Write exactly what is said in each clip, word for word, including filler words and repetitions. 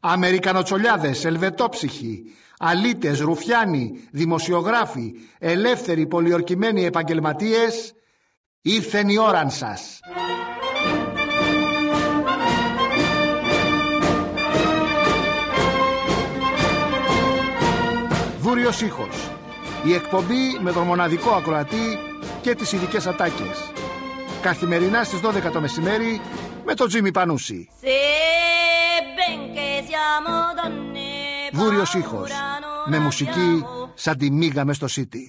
Αμερικανοτσολιάδες, ελβετόψυχοι, αλήτες, ρουφιάνοι, δημοσιογράφοι, ελεύθεροι πολιορκημένοι επαγγελματίες, ήρθεν η ώραν σας. Βούριος ήχος. Η εκπομπή με τον μοναδικό ακροατή και τις ειδικές ατάκες. Καθημερινά στις δώδεκα το μεσημέρι με τον Τζίμι Πανούση. Βούριος ήχος. Με μουσική σαν τη μίγα μες στο Σίτι.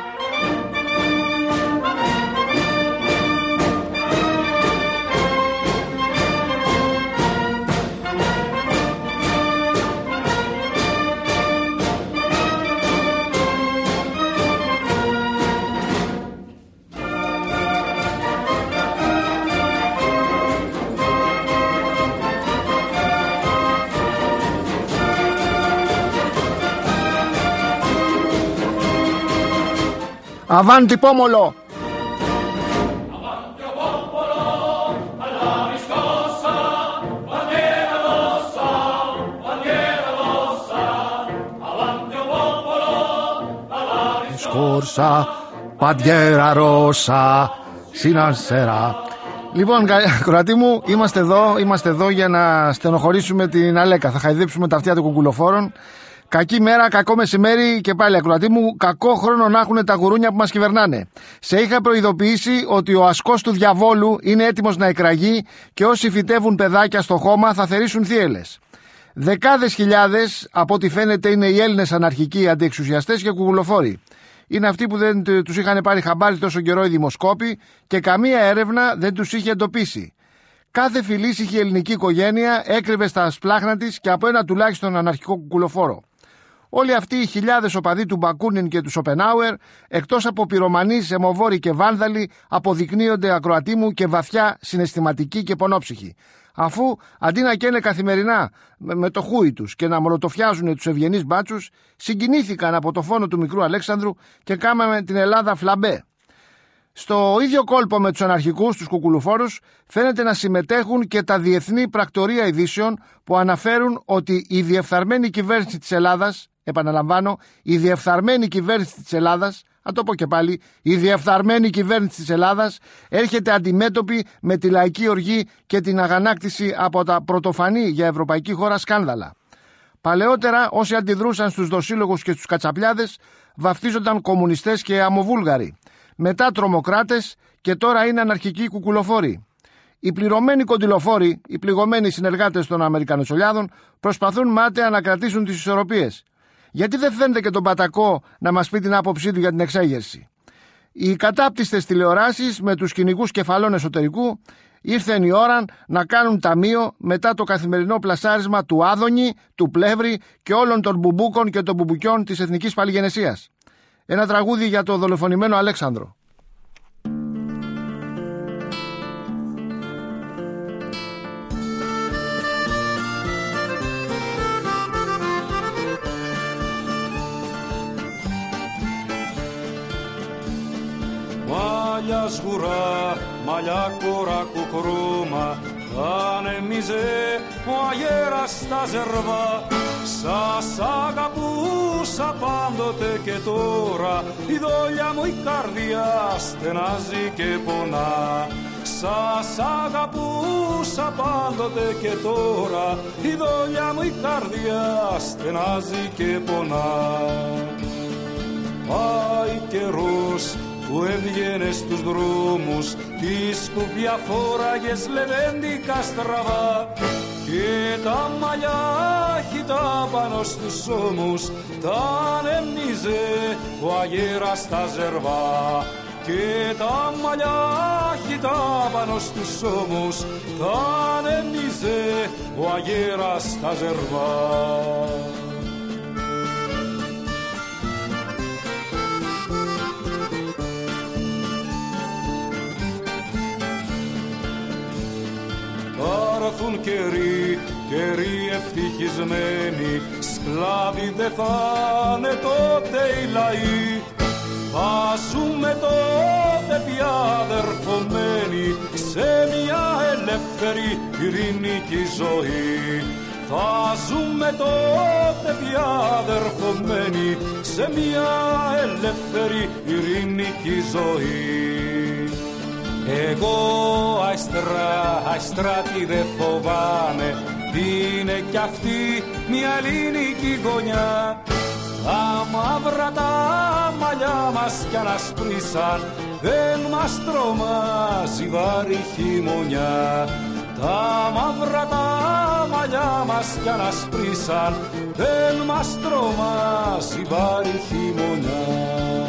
Αβάντι πόμολο! Σκόρσα, παντιέρα ρώσα, συνανσέρα. Λοιπόν, κροατή μου, είμαστε εδώ, είμαστε εδώ για να στενοχωρήσουμε την Αλέκα. Θα χαϊδέψουμε τα αυτιά των κουκουλοφόρων. Κακή μέρα, κακό μεσημέρι και πάλι ακροατή μου, κακό χρόνο να έχουν τα γουρούνια που μας κυβερνάνε. Σε είχα προειδοποιήσει ότι ο ασκός του διαβόλου είναι έτοιμος να εκραγεί και όσοι φυτεύουν παιδάκια στο χώμα θα θερήσουν θύελες. Δεκάδες χιλιάδες, από ό,τι φαίνεται, είναι οι Έλληνες αναρχικοί αντιεξουσιαστές και κουκουλοφόροι. Είναι αυτοί που δεν τους είχαν πάρει χαμπάρι τόσο καιρό οι δημοσκόποι και καμία έρευνα δεν τους είχε εντοπίσει. Κάθε φιλήσυχη ελληνική οικογένεια έκρυβε στα σπλάχνα της και από ένα τουλάχιστον αναρχικό κουκουλοφόρο. Όλοι αυτοί οι χιλιάδες οπαδοί του Μπακούνιν και του Σοπενάουερ, εκτός από πυρομανείς, αιμοβόροι και βάνδαλοι, αποδεικνύονται ακροατή μου και βαθιά συναισθηματικοί και πονόψυχοι. Αφού αντί να καίνε καθημερινά με το χούι τους και να μολοτοφιάζουν τους ευγενείς μπάτσους, συγκινήθηκαν από το φόνο του μικρού Αλέξανδρου και κάμαμε την Ελλάδα φλαμπέ. Στο ίδιο κόλπο με τους αναρχικούς, τους κουκουλοφόρους, φαίνεται να συμμετέχουν και τα διεθνή πρακτορία ειδήσεων που αναφέρουν ότι η διεφθαρμένη κυβέρνηση της Ελλάδας, επαναλαμβάνω, η διεφθαρμένη κυβέρνηση της Ελλάδας, να το πω και πάλι, η διεφθαρμένη κυβέρνηση της Ελλάδας έρχεται αντιμέτωπη με τη λαϊκή οργή και την αγανάκτηση από τα πρωτοφανή για ευρωπαϊκή χώρα σκάνδαλα. Παλαιότερα, όσοι αντιδρούσαν στους δοσύλλογους και στους κατσαπλιάδες, βαφτίζονταν κομμουνιστές και αμοβούλγαροι. Μετά τρομοκράτες και τώρα είναι αναρχικοί κουκουλοφόροι. Οι πληρωμένοι κοντιλοφόροι, οι πληγωμένοι συνεργάτες των Αμερικανοτσολιάδων, προσπαθούν μάταια να κρατήσουν τις ισορροπίες. Γιατί δεν φαίνεται και τον Πατακό να μας πει την άποψή του για την εξέγερση? Οι κατάπτυστες τηλεοράσεις με τους κυνηγούς κεφαλών εσωτερικού ήρθε η ώρα να κάνουν ταμείο μετά το καθημερινό πλασάρισμα του Άδωνη, του Πλεύρη και όλων των μπουμπούκων και των μπουμπουκιών της εθνικής παλιγενεσίας. Ένα τραγούδι για το δολοφονημένο Αλέξανδρο. Μάλια σγουρά, μαλλιά κόρα κουκρούμα, ανέμιζε ο αγέρας στα ζερβά. Σας αγαπούσα πάντοτε και τώρα, η δόλια μου η καρδιά στενάζει και πονά. Σας αγαπούσα πάντοτε και τώρα, η δόλια μου η καρδιά στενάζει και πονά. Πάει καιρός που έβγαινε στους δρόμους, τις σκουπιά φόραγες λεβέντικα στραβά και τα μαλλιά χυτά πάνω στους ώμους τα ανέμιζε ο αγέρας στα ζερβά και τα μαλλιά χυτά πάνω στους ώμους τα ανέμιζε ο αγέρας στα ζερβά. Θα έρθουν καιροί, καιροί ευτυχισμένοι, σκλάβοι δεν θα είναι τότε οι λαοί. Θα ζούμε τότε πια αδερφωμένοι σε μια ελεύθερη ειρηνική ζωή. θα ζούμε τότε πια αδερφωμένοι σε μια ελεύθερη ειρηνική ζωή. Εγώ αϊστρά, αϊστράτη δε φοβάμαι, είναι κι αυτή μια ελληνική γωνιά. Τα μαύρα τα μαλλιά μας κι ανασπρίσαν, δεν μας τρομάζει βάρη χειμωνιά. Τα μαύρα τα μαλλιά μας κι ανασπρίσαν, δεν μας τρομάζει βάρη χειμωνιά.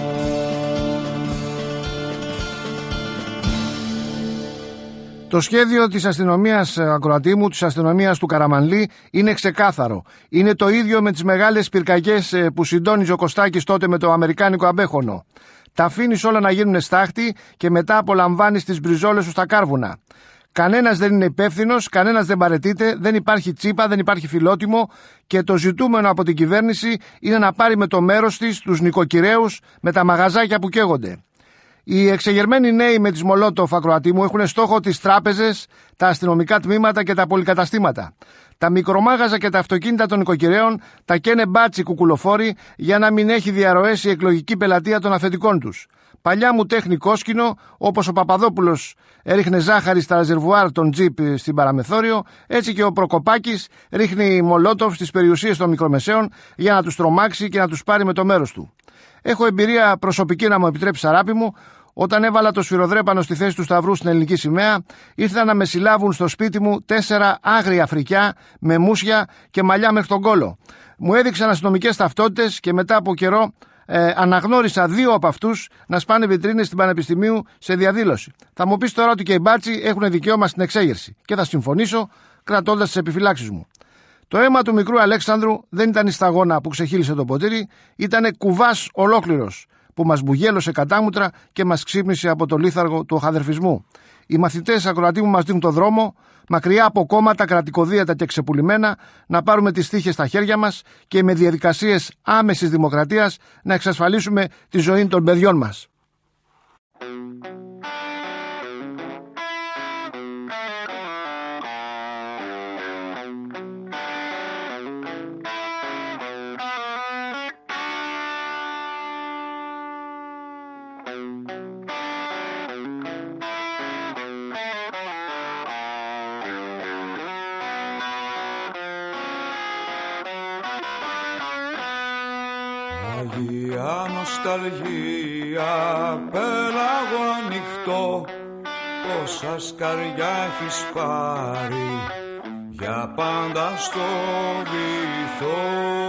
Το σχέδιο της αστυνομίας, ακροατή μου, της αστυνομίας του Καραμανλή είναι ξεκάθαρο. Είναι το ίδιο με τις μεγάλες πυρκαγιές που συντόνιζε ο Κωστάκης τότε με το αμερικάνικο αμπέχονο. Τα αφήνεις όλα να γίνουν στάχτη και μετά απολαμβάνεις τις μπριζόλες σου στα κάρβουνα. Κανένας δεν είναι υπεύθυνος, κανένας δεν παραιτείται, δεν υπάρχει τσίπα, δεν υπάρχει φιλότιμο και το ζητούμενο από την κυβέρνηση είναι να πάρει με το μέρος της τους νοικοκυρέους με τα μαγαζάκια που καίγονται. Οι εξεγερμένοι νέοι με τις Μολότοφ, ακροατή μου, έχουν στόχο τις τράπεζες, τα αστυνομικά τμήματα και τα πολυκαταστήματα. Τα μικρομάγαζα και τα αυτοκίνητα των νοικοκυρέων τα καίνε μπάτσι κουκουλοφόροι για να μην έχει διαρροές η εκλογική πελατεία των αφεντικών τους. Παλιά μου τέχνη κόσκινο, όπως ο Παπαδόπουλος έριχνε ζάχαρη στα ρεζερβουάρ των τζιπ στην Παραμεθόριο, έτσι και ο Προκοπάκης ρίχνει Μολότοφ στις περιουσίες των μικρομεσαίων για να τους τρομάξει και να τους πάρει με το μέρος του. Έχω εμπειρία προσωπική, να μου επιτρέψει, αγάπη μου. Όταν έβαλα το σφυροδρέπανο στη θέση του σταυρού στην ελληνική σημαία, ήρθαν να με συλλάβουν στο σπίτι μου τέσσερα άγρια φρικιά με μουσια και μαλλιά μέχρι τον κόλο. Μου έδειξαν αστυνομικές ταυτότητες και μετά από καιρό ε, αναγνώρισα δύο από αυτούς να σπάνε βιτρίνες στην Πανεπιστημίου σε διαδήλωση. Θα μου πεις τώρα ότι και οι μπάτσοι έχουν δικαίωμα στην εξέγερση και θα συμφωνήσω κρατώντας τις επιφυλάξεις μου. Το αίμα του μικρού Αλέξανδρου δεν ήταν η σταγόνα που ξεχύλισε το ποτήρι, ήταν κουβάς ολόκληρος που μας μπουγέλωσε κατάμουτρα και μας ξύπνησε από το λίθαργο του οχαδερφισμού. Οι μαθητές, ακροατοί μου, μας δίνουν το δρόμο, μακριά από κόμματα κρατικοδίαιτα και ξεπουλημένα, να πάρουμε τις τύχες στα χέρια μας και με διαδικασίες άμεσης δημοκρατίας να εξασφαλίσουμε τη ζωή των παιδιών μας. Αγία νοσταλγία, πέλαγο ανοιχτό, πόσα σκαριά έχεις πάρει για πάντα στο βυθό.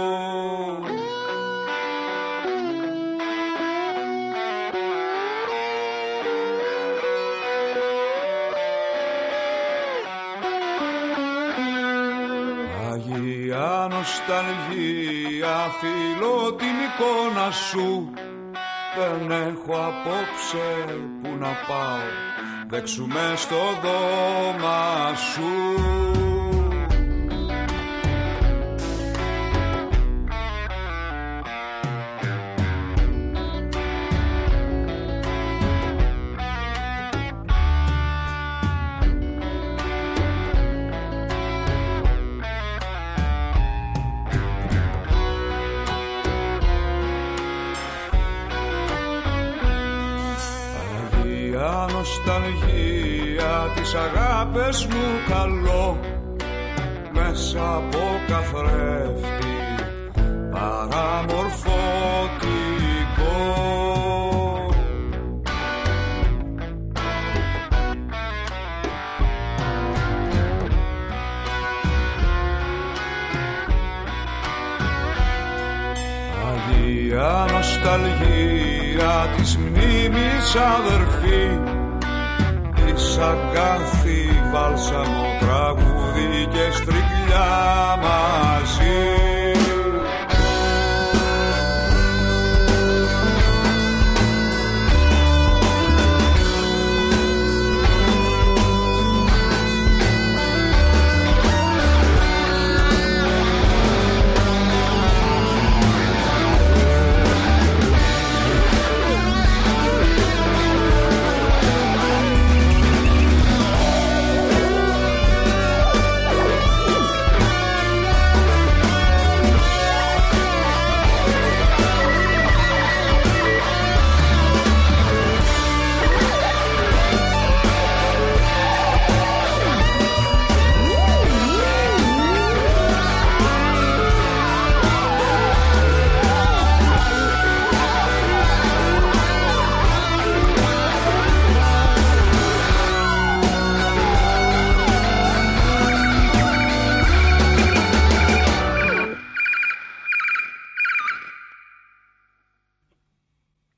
Αγία νοσταλγία, φίλω την εικόνα σου, δεν έχω απόψε που να πάω, δέξουμε στο δώμα σου. Νοσταλγία, τις αγάπες μου καλό, μέσα από καθρέφτη παραμορφωτικό. Αγία νοσταλγία, της μνήμης αδερφή, της αγκάθι βάλσαμο τραγούδι και στριγλιά μαζί.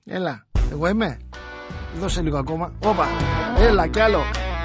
Έλα, εγώ είμαι. Δώσε λίγο ακόμα. Όπα, έλα κι άλλο.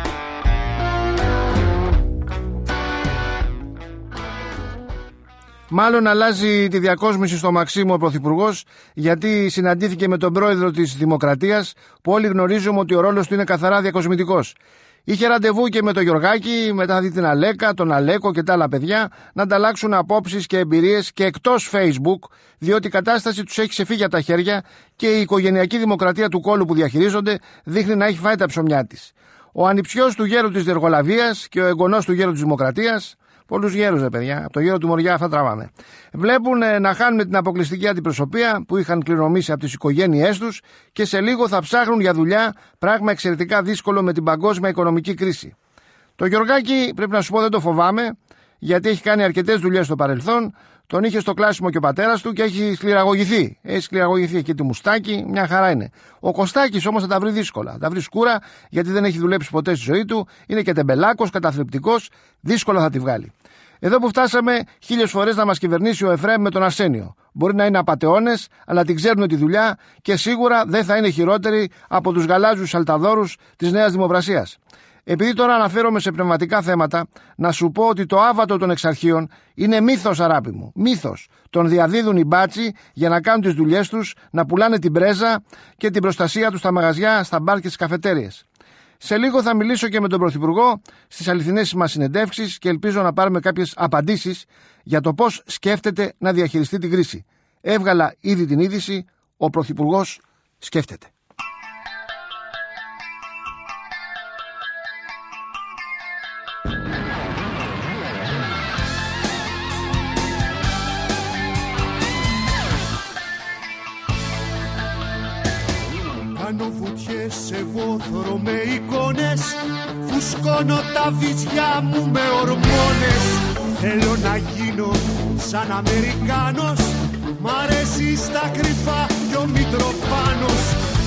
Μάλλον αλλάζει τη διακόσμηση στο Μαξίμου ο Πρωθυπουργός, γιατί συναντήθηκε με τον πρόεδρο της Δημοκρατίας, που όλοι γνωρίζουμε ότι ο ρόλος του είναι καθαρά διακοσμητικός. Είχε ραντεβού και με τον Γιωργάκη, μετά δει την Αλέκα, τον Αλέκο και τα άλλα παιδιά, να ανταλλάξουν απόψεις και εμπειρίες και εκτός Facebook, διότι η κατάσταση τους έχει ξεφύγει από τα χέρια και η οικογενειακή δημοκρατία του κόλου που διαχειρίζονται δείχνει να έχει φάει τα ψωμιά της. Ο ανιψιός του γέρου της Διεργολαβίας και ο εγγονός του γέρου της Δημοκρατίας. Πολλούς γέρους, ρε παιδιά. Από το γέρο του Μοριά αυτά τραβάμε. Βλέπουν ε, να χάνουν την αποκλειστική αντιπροσωπεία που είχαν κληρονομήσει από τις οικογένειές τους και σε λίγο θα ψάχνουν για δουλειά, πράγμα εξαιρετικά δύσκολο με την παγκόσμια οικονομική κρίση. Το Γιωργάκη, πρέπει να σου πω, δεν το φοβάμαι, γιατί έχει κάνει αρκετές δουλειές στο παρελθόν. Τον είχε στο κλάσιμο και ο πατέρας του και έχει σκληραγωγηθεί. Έχει σκληραγωγηθεί εκεί τη μουστάκι, μια χαρά είναι. Ο Κωστάκης όμως θα τα βρει δύσκολα. Θα τα βρει σκούρα, γιατί δεν έχει δουλέψει ποτέ στη ζωή του. Είναι και τεμπελάκος, καταθλιπτικός. Δύσκολα θα τη βγάλει. Εδώ που φτάσαμε, χίλιες φορές να μας κυβερνήσει ο Εφραίμ με τον Αρσένιο. Μπορεί να είναι απατεώνες, αλλά την ξέρουν τη δουλειά και σίγουρα δεν θα είναι χειρότεροι από τους γαλάζιους σαλταδόρους της Νέας Δημοπρασίας. Επειδή τώρα αναφέρομαι σε πνευματικά θέματα, να σου πω ότι το άβατο των εξαρχείων είναι μύθος, αράπη μου. Μύθος. Τον διαδίδουν οι μπάτσοι για να κάνουν τις δουλειές τους, να πουλάνε την πρέζα και την προστασία τους στα μαγαζιά, στα μπαρ και στις καφετέριες. Σε λίγο θα μιλήσω και με τον Πρωθυπουργό στις αληθινές μας συνεντεύξεις και ελπίζω να πάρουμε κάποιες απαντήσεις για το πώς σκέφτεται να διαχειριστεί την κρίση. Έβγαλα ήδη την είδηση, ο Πρωθυπουργός σκέφτεται. Κάνω βουτιές σε βόθρο με εικόνες, φουσκώνω τα βυζιά μου με ορμόνες. Θέλω να γίνω σαν Αμερικάνος, μ' αρέσει στα κρυφά κι ο Μητροπάνος.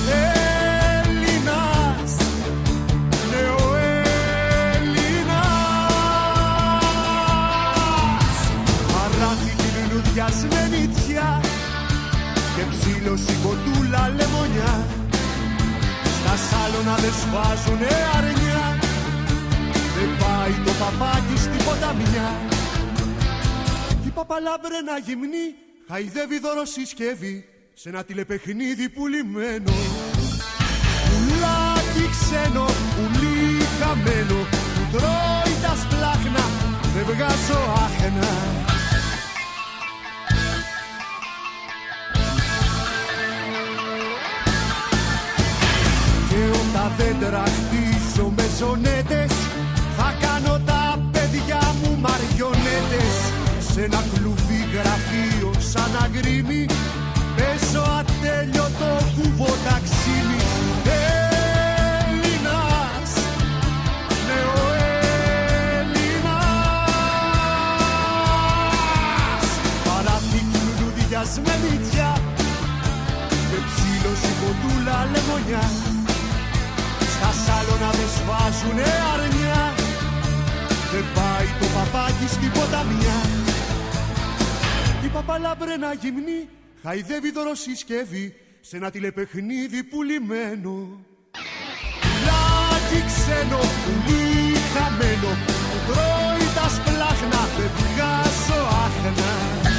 Έλληνας, νεοέλληνας, παράθηκη λουλουδιασμένη τιά και ψήλωση κοντούλα λεμονιά. Στα σάλωνα δεν σβάζουνε αρνιά, δεν πάει το παπάκι στην ποταμιά. Κι η παπαλάμπρενα γυμνή χαϊδεύει δωροσυσκεύη σε ένα τηλεπαιχνίδι πουλημένο. Πουλάκι ξένο, πουλί χαμένο, που τρώει τα σπλάχνα, δεν βγάζω άχνα. Τα δέντρα χτίζω με ζωνέτες, θα κάνω τα παιδιά μου μαριονέτες. Σε ένα κλουβί γραφείο σαν αγκρίμι, παίζω ατέλειωτο κουβοταξίμι. Έλληνας, νεοέλληνας, παράθηκη λουλουδιασμένη τιά και ψήλωση κοντούλα λεμονιά. Στα σάλωνα δεν σβάζουνε αρνιά, δεν πάει το παπάκι στην ποταμιά. Η παπαλάμπρενα γυμνή χαϊδεύει δωροσυσκεύη σε ένα τηλεπαιχνίδι πουλημένο. Πουλάκι ξένο, πουλί χαμένο, που τρώει τα σπλάχνα, δεν βγάζω άχνα.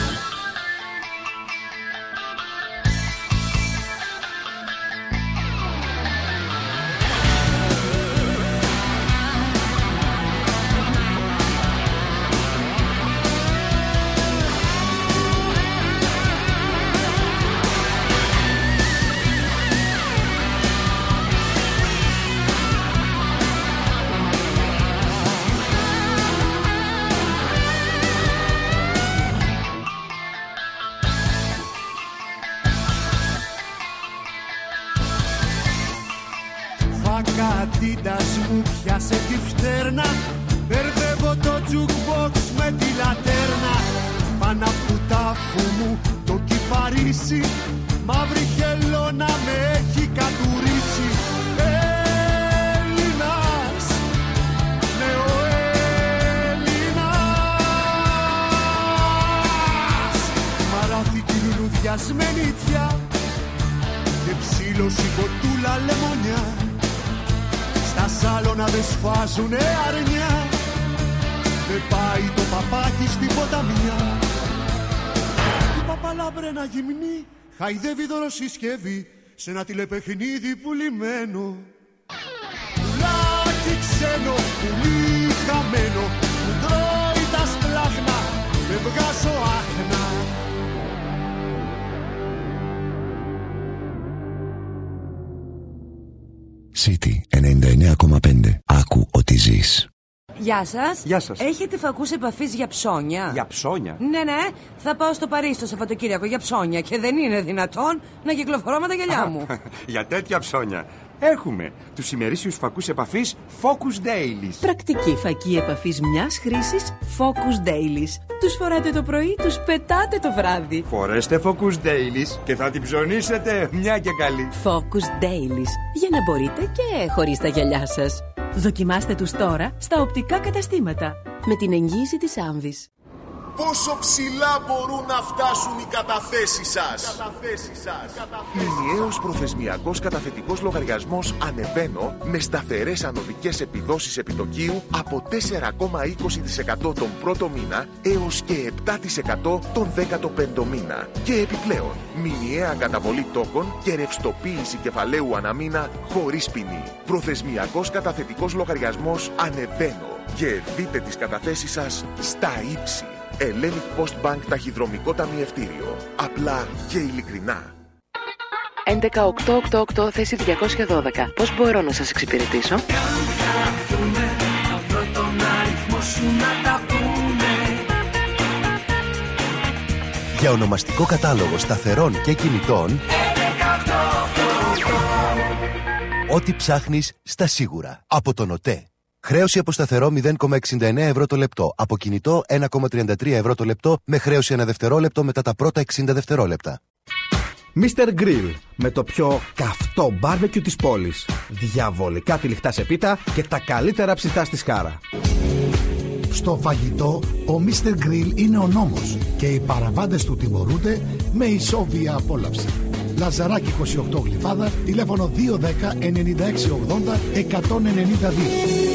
Κατήτας μου πιάσε τη φτέρνα, μπερδεύω το jukebox με τη λατέρνα. Πάνω απ' του τάφου μου το κυπαρίσι, μαύρη χελώνα με έχει κατουρίσει. Έλληνας, νεοέλληνας, μαράθηκη λουλουδιασμένη τιά και Ψήλωση κοτούλα λεμονιά, στα σάλωνα δε σφάζουνε αρνιά. Δεν πάει το παπάκι στην ποταμιά. Η παπαλάμπρενα γυμνή χαϊδεύει δωροσυσκευή σε ένα τηλεπαιχνίδι πουλημένο. Πουλάκι ξένο, πουλί χαμένο, που τρώει τα σπλάχνα, δεν βγάζω άχνα. City ενενήντα εννέα κόμμα πέντε. Άκου ότι ζεις. Γεια σας. Γεια σας. Έχετε φακούς επαφής για ψώνια? Για ψώνια? Ναι, ναι. Θα πάω στο Παρίσι το Σαββατοκύριακο για ψώνια και δεν είναι δυνατόν να κυκλοφορώ με τα γυαλιά μου. Για τέτοια ψώνια έχουμε τους ημερήσιους φακούς επαφής Focus Dailies. Πρακτική φακή επαφής μιας χρήσης Focus Dailies. Τους φοράτε το πρωί, τους πετάτε το βράδυ. Φορέστε Focus Dailies και θα την ψωνίσετε μια και καλή. Focus Dailies, για να μπορείτε και χωρίς τα γυαλιά σας. Δοκιμάστε τους τώρα στα οπτικά καταστήματα με την εγγύηση της Άμβης. Πόσο ψηλά μπορούν να φτάσουν οι καταθέσεις σας? Μηνιαίος προθεσμιακός καταθετικός λογαριασμός Ανεβαίνω με σταθερές ανωδικές επιδόσεις επιτοκίου από τέσσερα κόμμα είκοσι τοις εκατό τον πρώτο μήνα έως και επτά τοις εκατό τον δέκατο πέμπτο μήνα. Και επιπλέον, μηνιαία καταβολή τόκων και ρευστοποίηση κεφαλαίου αναμήνα χωρίς ποινή. Προθεσμιακός καταθετικός λογαριασμός Ανεβαίνω. Και δείτε τις καταθέσεις σας στα ύψη. Hellenic Post Bank ταχυδρομικό ταμιευτήριο. Απλά και ειλικρινά. έντεκα οκτώ οκτώ οκτώ θέση διακόσια δώδεκα. Πώς μπορώ να σας εξυπηρετήσω? Για ονομαστικό κατάλογο σταθερών και κινητών, ό,τι ψάχνεις στα σίγουρα. Από τον ΟΤΕ. Χρέωση από σταθερό μηδέν κόμμα εξήντα εννέα ευρώ το λεπτό. Από κινητό ένα κόμμα τριάντα τρία ευρώ το λεπτό με χρέωση ένα δευτερόλεπτο μετά τα πρώτα εξήντα δευτερόλεπτα. μίστερ Grill, με το πιο καυτό μπάρμπεκιου της πόλης. Διαβολικά τυλιχτά σε πίτα και τα καλύτερα ψητά στη Σκάρα. Στο φαγητό, ο μίστερ Grill είναι ο νόμος και οι παραβάτες του τιμωρούνται με ισόβια απόλαυση. Λαζαράκι είκοσι οκτώ Γλυφάδα, τηλέφωνο δύο δέκα ενενήντα έξι ογδόντα εκατόν ενενήντα δύο.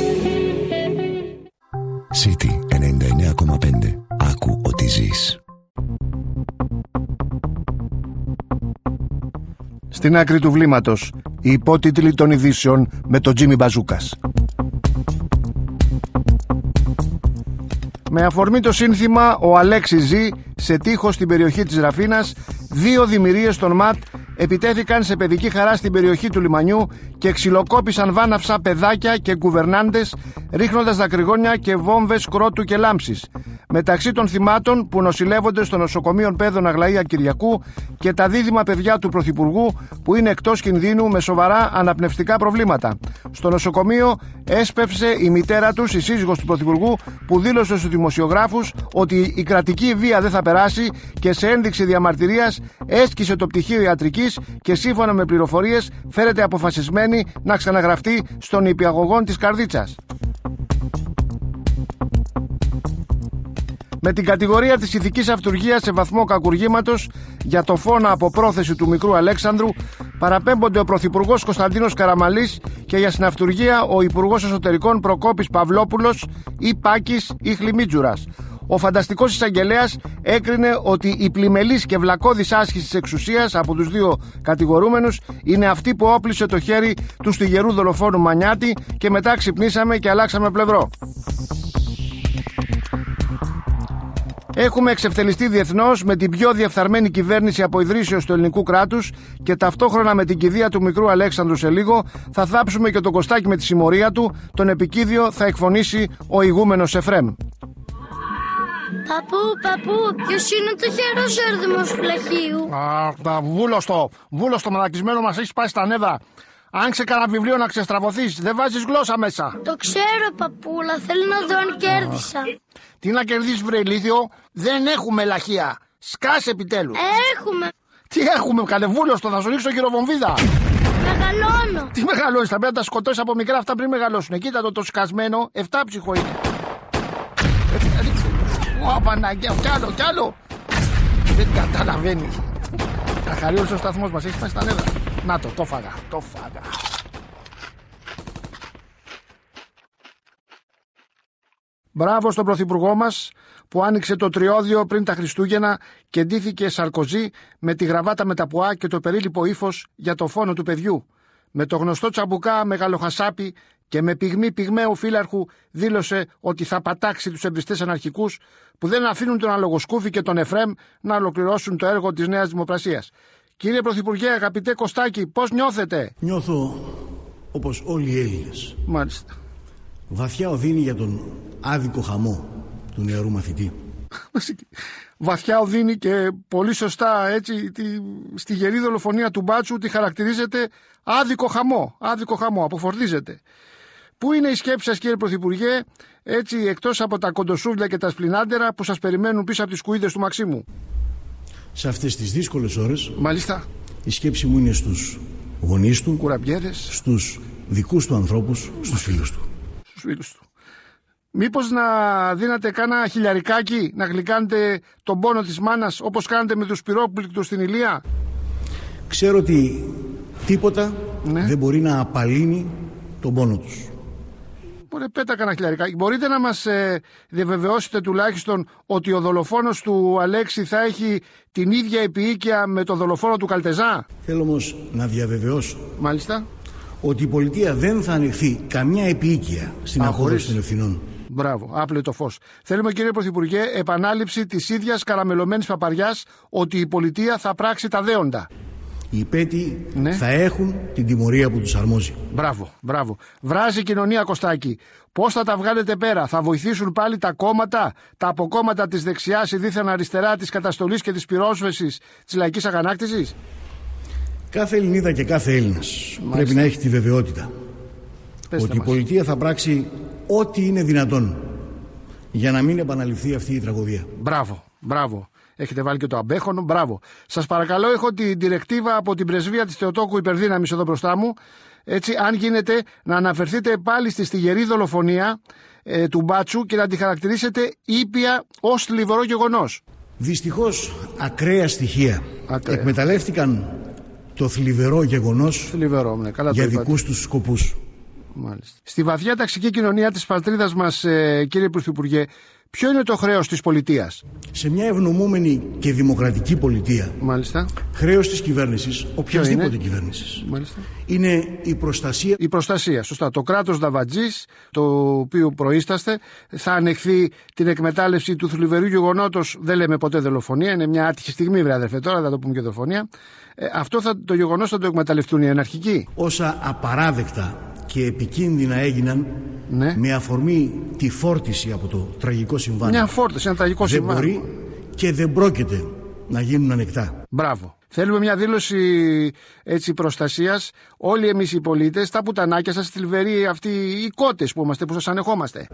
City ενενήντα εννέα κόμμα πέντε. Άκου ότι ζεις. Στην άκρη του βλήματος, οι υπότιτλοι των ειδήσεων με τον Τζίμι Μπαζούκας. Με αφορμή το σύνθημα «Ο Αλέξης ζει» σε τείχος στην περιοχή της Ραφίνας, δύο δημιουργίες των ΜΑΤ επιτέθηκαν σε παιδική χαρά στην περιοχή του λιμανιού και ξυλοκόπησαν βάναυσα παιδάκια και γκουβερνάντες, ρίχνοντας δακρυγόνια και βόμβες κρότου και λάμψης. Μεταξύ των θυμάτων που νοσηλεύονται στο νοσοκομείο Παιδών Αγλαία Κυριακού και τα δίδυμα παιδιά του Πρωθυπουργού που είναι εκτός κινδύνου με σοβαρά αναπνευστικά προβλήματα. Στο νοσοκομείο έσπευσε η μητέρα τους, η σύζυγος του Πρωθυπουργού, που δήλωσε στους δημοσιογράφους ότι η κρατική βία δεν θα περάσει και σε ένδειξη διαμαρτυρίας έσκησε το πτυχίο ιατρικής και σύμφωνα με πληροφορίες φέρεται αποφασισμένη να ξαναγραφτεί στον νηπιαγωγόν της Καρδίτσας. Με την κατηγορία της ηθικής αυτουργίας σε βαθμό κακουργήματος για το φόνο από πρόθεση του μικρού Αλέξανδρου παραπέμπονται ο Πρωθυπουργός Κωνσταντίνος Καραμανλής και για συναυτουργία ο Υπουργός Εσωτερικών Προκόπης Παυλόπουλος ή Πάκης ή Χλιμίτζουρας. Ο φανταστικός εισαγγελέας έκρινε ότι η πλημελής και βλακώδης άσκηση της εξουσίας από τους δύο κατηγορούμενους είναι αυτή που όπλησε το χέρι του στιγερού δολοφόνου Μανιάτη και μετά ξυπνήσαμε και αλλάξαμε πλευρό. Έχουμε εξευτελιστεί διεθνώς με την πιο διεφθαρμένη κυβέρνηση από ιδρύσεως του ελληνικού κράτους και ταυτόχρονα με την κηδεία του μικρού Αλέξανδρου σε λίγο θα θάψουμε και το Κωστάκι με τη συμμορία του, τον επικίδιο θα εκφωνήσει ο ηγούμενος Εφρέμ. Παππού, παππού, ποιος είναι το χερός έρδημος φυλαχίου? Α, βούλωστο, βούλωστο μαλακισμένο μας έχει πάει στα νεύρα. Άνοιξε κανένα βιβλίο να ξεστραβωθείς, δεν βάζεις γλώσσα μέσα. Το ξέρω παππούλα, θέλω να δω αν κέρδισα. Τι να κερδίσεις βρε ηλίθιο, δεν έχουμε λαχεία. Σκάσε επιτέλους. Έχουμε. Τι έχουμε, καλεβούλωστο, θα σου ρίξω χειροβομβίδα. Μεγαλώνω. Τι μεγαλώνεις, θα πρέπει να τα σκοτώσεις από μικρά αυτά πριν μεγαλώσουν. Κοίτα το το σκασμένο, εφτάψυχο είναι. Ω Παναγία, κι άλλο, κι άλλο. Δεν καταλαβαίνει. Αχαρίως ο σταθμός μας έχει πάει στα νεύρα. Να το, το φάγα, το φάγα. Μπράβο στον πρωθυπουργό μας που άνοιξε το τριώδιο πριν τα Χριστούγεννα και ντύθηκε Σαρκοζή με τη γραβάτα με τα πουά και το περίλιπο ύφος για το φόνο του παιδιού. Με το γνωστό τσαμπουκά μεγαλοχασάπι και με πυγμή πυγμαίου φύλαρχου δήλωσε ότι θα πατάξει τους εμπριστές αναρχικούς που δεν αφήνουν τον Αλογοσκούφη και τον Εφρέμ να ολοκληρώσουν το έργο της Νέας Δημοπρασίας. Κύριε Πρωθυπουργέ, αγαπητέ Κωστάκη, πώς νιώθετε? Νιώθω όπως όλοι οι Έλληνες. Μάλιστα. Βαθιά οδύνη για τον άδικο χαμό του νεαρού μαθητή. Βαθιά οδύνη και πολύ σωστά έτσι τη, στη γερή δολοφονία του Μπάτσου τη χαρακτηρίζεται άδικο χαμό. Άδικο χαμό, αποφορτίζεται. Πού είναι η σκέψη σας, κύριε Πρωθυπουργέ, έτσι εκτός από τα κοντοσούβλια και τα σπλινάντερα που σας περιμένουν πίσω από τις κουίδες του Μαξίμου? Σε αυτές τις δύσκολες ώρες, μάλιστα, η σκέψη μου είναι στους γονείς του, κουραμπιέδες, στους δικούς του ανθρώπους, στους φίλους του. Στους φίλους του. Μήπως να δίνατε κάνα χιλιαρικάκι να γλυκάνετε τον πόνο της μάνας όπως κάνετε με τους πυρόπληκτους στην Ηλία? Ξέρω ότι τίποτα ναι. δεν μπορεί να απαλύνει τον πόνο τους. Μπορεί, πέτα κανένα χιλιαρικάκι. Μπορείτε να μας ε, διαβεβαιώσετε τουλάχιστον ότι ο δολοφόνος του Αλέξη θα έχει την ίδια επιοίκεια με το δολοφόνο του Καλτεζά? Θέλω όμως να διαβεβαιώσω. Μάλιστα. Ότι η πολιτεία δεν θα ανοιχθεί καμιά επιοίκεια στην απόδοση των ευθυνών. Μπράβο, άπλε το φως. Θέλουμε, κύριε Πρωθυπουργέ, επανάληψη της ίδιας καραμελωμένης παπαριάς ότι η πολιτεία θα πράξει τα δέοντα. Οι υπέτειοι ναι. θα έχουν την τιμωρία που τους αρμόζει. Μπράβο, μπράβο. Βράζει η κοινωνία, Κωστάκη. Πώς θα τα βγάλετε πέρα? Θα βοηθήσουν πάλι τα κόμματα, τα αποκόμματα της δεξιάς ή δίθεν αριστερά, της καταστολής και της πυρόσβεσης της λαϊκής αγανάκτησης? Κάθε Ελληνίδα και κάθε Έλληνας πρέπει να έχει τη βεβαιότητα Πέστε ότι μας. η πολιτεία θα πράξει ό,τι είναι δυνατόν για να μην επαναληφθεί αυτή η τραγωδία. Μπράβο, μπράβο. Έχετε βάλει και το αμπέχονο, μπράβο. Σας παρακαλώ, έχω την διρεκτίβα από την πρεσβεία της Θεοτόκου Υπερδύναμης εδώ μπροστά μου. Έτσι, αν γίνεται, να αναφερθείτε πάλι στη στιγερή δολοφονία ε, του Μπάτσου και να τη χαρακτηρίσετε ήπια ως θλιβερό γεγονός. Δυστυχώς, ακραία στοιχεία ακραία. εκμεταλλεύτηκαν το θλιβερό γεγονός θλιβερό, ναι, καλά για το δικούς τους σκοπούς. Μάλιστα. Στη βαθιά ταξική κοινωνία της πατρίδας μας, ε, κύριε Πρωθυπουργέ, ποιο είναι το χρέος της πολιτείας? Σε μια ευνομούμενη και δημοκρατική πολιτεία, μάλιστα, χρέος της κυβέρνησης, οποιασδήποτε κυβέρνησης, μάλιστα, είναι η προστασία. Η προστασία, σωστά. Το κράτος Δαβατζής, το οποίο προείσταστε, θα ανεχθεί την εκμετάλλευση του θλιβερού γεγονότος. Δεν λέμε ποτέ δολοφονία, είναι μια άτυχη στιγμή, βρε αδερφέ, τώρα θα το πούμε και δολοφονία. Ε, αυτό θα, το γεγονός θα το εκμεταλλευτούν οι αναρχικοί. Όσα απαράδεκτα και επικίνδυνα έγιναν, ναι, με αφορμή τη φόρτιση από το τραγικό συμβάν. Μια φόρτιση, ένα τραγικό δεν συμβάν. Δεν μπορεί και δεν πρόκειται να γίνουν ανεκτά. Μπράβο. Θέλουμε μια δήλωση έτσι προστασίας. Όλοι εμείς οι πολίτες, τα πουτανάκια σας, θλιβεροί αυτοί οι κότες που είμαστε, που σας ανεχόμαστε.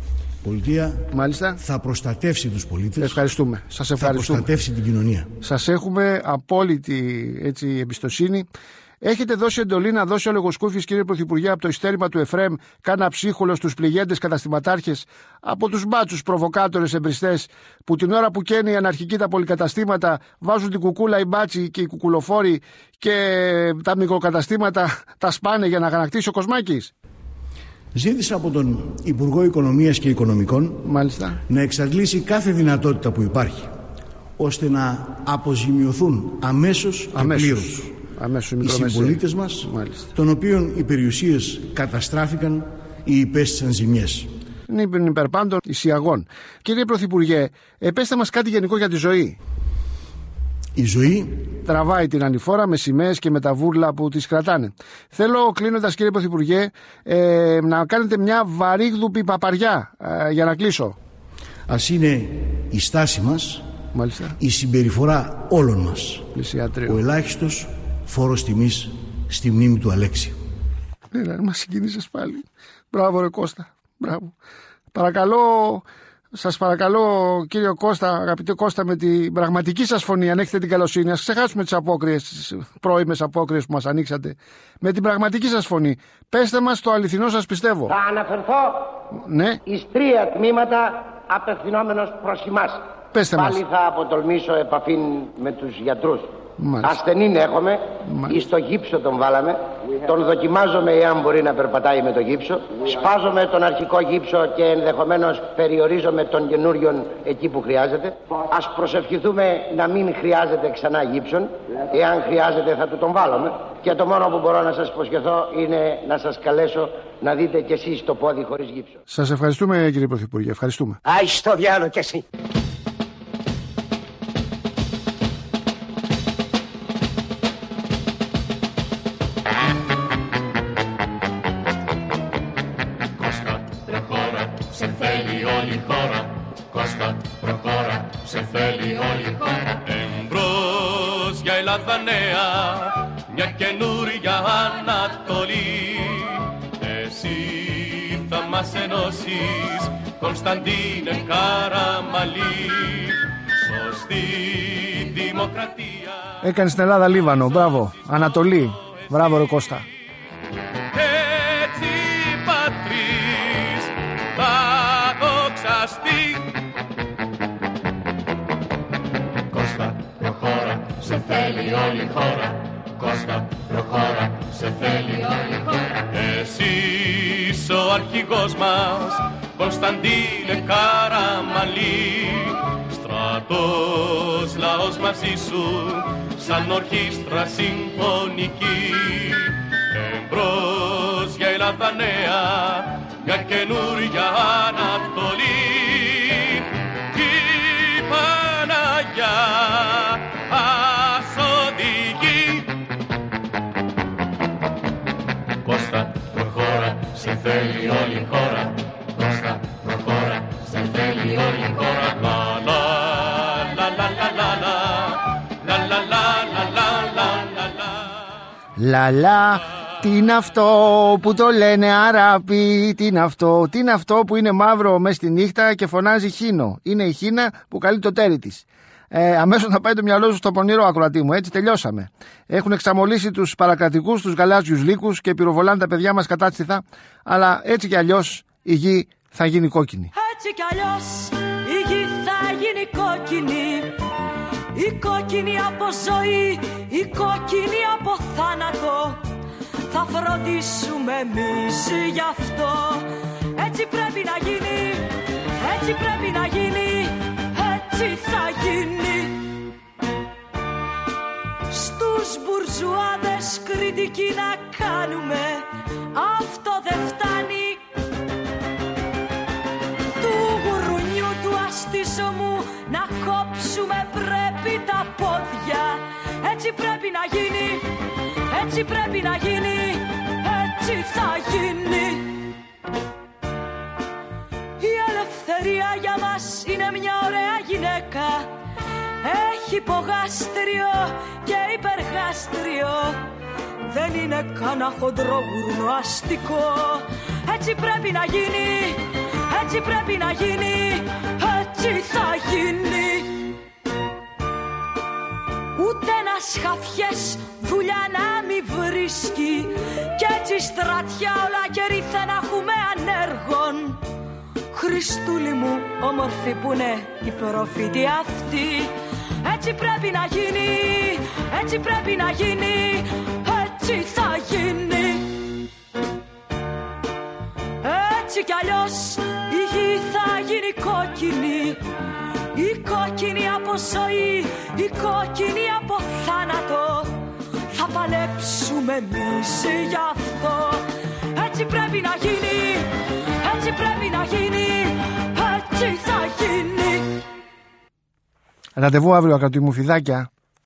Η πολιτεία, μάλιστα, θα προστατεύσει τους πολίτες. Ευχαριστούμε. Σας ευχαριστούμε. Θα προστατεύσει την κοινωνία. Σας έχουμε απόλυτη έτσι, εμπιστοσύνη. Έχετε δώσει εντολή να δώσει ο Λογοσκούφης, κύριε Πρωθυπουργέ, από το ειστέρημα του Εφρέμ, κάνα ψύχολο στους πληγέντες καταστηματάρχες, από τους μπάτσους προβοκάτορες εμπριστές, που την ώρα που καίνε οι αναρχικοί τα πολυκαταστήματα, βάζουν την κουκούλα οι μπάτσοι και οι κουκουλοφόροι και τα μικροκαταστήματα τα σπάνε για να αγανακτήσει ο Κοσμάκης? Ζήτησα από τον Υπουργό Οικονομίας και Οικονομικών, μάλιστα, να εξαντλήσει κάθε δυνατότητα που υπάρχει, ώστε να αποζημιωθούν αμέσως, αμέσως. και πλήρως Αμέσως, οι συμπολίτες μας, μάλιστα, των οποίων οι περιουσίες καταστράφηκαν ή υπέστησαν ζημιές. Είναι υπερπάντων εισιαγών. Κύριε Πρωθυπουργέ, επέστε μας κάτι γενικό για τη ζωή. Η ζωή τραβάει την ανηφόρα με σημαίες και με τα βούρλα που τις κρατάνε. Θέλω, κλείνοντας, κύριε Πρωθυπουργέ, ε, να κάνετε μια βαρύγδουπη παπαριά ε, για να κλείσω. Ας είναι η στάση μας, μάλιστα, η συμπεριφορά όλων μας, πλησιατρίου, ο ελάχιστος φόρος τιμής στη μνήμη του Αλέξη. Ναι, μας συγκινήσες πάλι. Μπράβο ρε Κώστα, μπράβο. Παρακαλώ, σας παρακαλώ κύριο Κώστα, αγαπητέ Κώστα, με την πραγματική σας φωνή, αν έχετε την καλοσύνη, ας ξεχάσουμε τις απόκριες, τις πρώιμες απόκριες που μας ανοίξατε. Με την πραγματική σας φωνή, πέστε μας το αληθινό σας πιστεύω. Θα αναφερθώ, ναι, εις τρία τμήματα απευθυνόμενος προς εμάς. Πέστε Πάλι μας. θα αποτολμήσω επαφή με τους γιατρούς. Μάλιστα. Ασθενήν έχουμε, ή στο γύψο τον βάλαμε. Τον δοκιμάζομαι εάν μπορεί να περπατάει με το γύψο. Σπάζομαι τον αρχικό γύψο και ενδεχομένως περιορίζομαι τον καινούριον εκεί που χρειάζεται. Ας προσευχηθούμε να μην χρειάζεται ξανά γύψον. Εάν χρειάζεται θα του τον βάλουμε. Και το μόνο που μπορώ να σας υποσχεθώ είναι να σας καλέσω να δείτε κι εσείς το πόδι χωρίς γύψο. Σας ευχαριστούμε, κύριε Πρωθυπουργέ. Ευχαριστούμε. Άι στο διάλο κι εσύ. Νέα, μια καινούρια Ανατολή. Εσύ θα μας ενώσεις, Κωνσταντίνε Καραμαλή. Σωστή δημοκρατία. Έκανε στην Ελλάδα Λίβανο, μπράβο. Ανατολή, μπράβο ρε Κώστα. Έτσι πατρίς θα δοξαστεί. Κώστα, προχώρα, σε θέλει όλη η χώρα. Κώστα, προχώρα, σε θέλει όλη η χώρα. Εσύ είσαι ο αρχηγός μας, Κωνσταντίνε Καραμαλή. Στρατός, λαός μαζί σου, σαν ορχήστρα συμφωνική. Εμπρός για Ελλάδα νέα, για καινούρια Ανατολή. Κι η Παναγιά ας οδηγεί. Κώστα, προχώρα, σε θέλει όλη η χώρα. Κώστα, προχώρα, σε θέλει όλη η χώρα. Λα λα λα λα λα λα λα λα λα λα λα λα. Λαλά, τι είναι αυτό που το λένε Αράπη, τι είναι αυτό, τι είναι αυτό που είναι μαύρο μες στη νύχτα και φωνάζει χίνο. Είναι η χίνα που καλεί το τέρι της. Ε, αμέσως να πάει το μυαλό σου στο πονηρό, ακροατή μου. Έτσι τελειώσαμε. Έχουν εξαμολύσει τους παρακρατικούς, τους γαλάζιους λύκους και πυροβολάνε τα παιδιά μας κατάστηθα. Αλλά έτσι κι αλλιώς η γη θα γίνει κόκκινη. Έτσι κι αλλιώς η γη θα γίνει κόκκινη. Η κόκκινη από ζωή, η κόκκινη από θάνατο. Θα φροντίσουμε εμείς γι' αυτό. Έτσι πρέπει να γίνει, έτσι πρέπει να γίνει, έτσι θα γίνει. Στους μπουρζουάδες κριτική να κάνουμε, αυτό δεν φτάνει. Του γουρουνιού του αστήσομου να κόψουμε πρέπει τα πόδια. Έτσι πρέπει να γίνει, έτσι πρέπει να γίνει, έτσι θα γίνει. Η ελευθερία για μας είναι μια ωραία γυναίκα. Έχει υπογάστριο και υπεργάστριο. Δεν είναι κανένα χοντρό γουρνό αστικό. Έτσι πρέπει να γίνει, έτσι πρέπει να γίνει, έτσι θα γίνει. Ούτε ένας χαφιές δουλειά να μη βρίσκει. Κι έτσι στρατιά όλα κερίθε να έχουμε ανέργων. Χριστούλη μου όμορφη που είναι η προφήτη αυτή. Έτσι πρέπει να γίνει, έτσι πρέπει να γίνει, έτσι θα γίνει. Έτσι κι αλλιώς η γη θα γίνει κόκκινη. Η κόκκινη από ζωή, η κόκκινη από θάνατο. Θα παλέψουμε εμείς γι' αυτό. Έτσι πρέπει να γίνει, έτσι πρέπει να γίνει, έτσι θα γίνει. Ραντεβού αύριο, ακατοιμουφιδάκια.